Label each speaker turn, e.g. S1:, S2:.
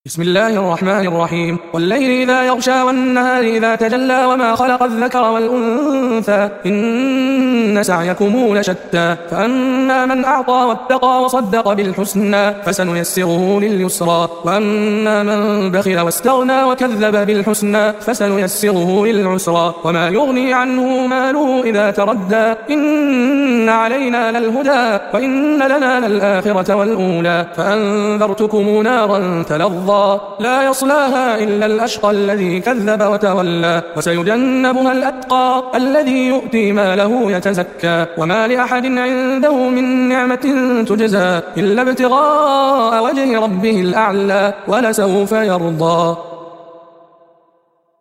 S1: بسم الله الرحمن الرحيم. والليل إذا يغشى والنهار إذا تجلى وما خلق الذكر والأنثى إن سعيكم لشتى فأما من أعطى واتقى وصدق بالحسنى فسنيسره لليسرى وأما من بخل واستغنى وكذب بالحسنى فسنيسره للعسرى وما يغني عنه ماله إذا تردى إن علينا للهدى وإن لنا للآخرة والأولى فأنذرتكم نارا تلظى لا يصلاها إلا الأشقى الذي كذب وتولى وسيجنبها الأتقى الذي يؤتي ماله يتزكى وما لأحد عنده من نعمة تجزى إلا ابتغاء وجه ربه الأعلى ولسوف يرضى.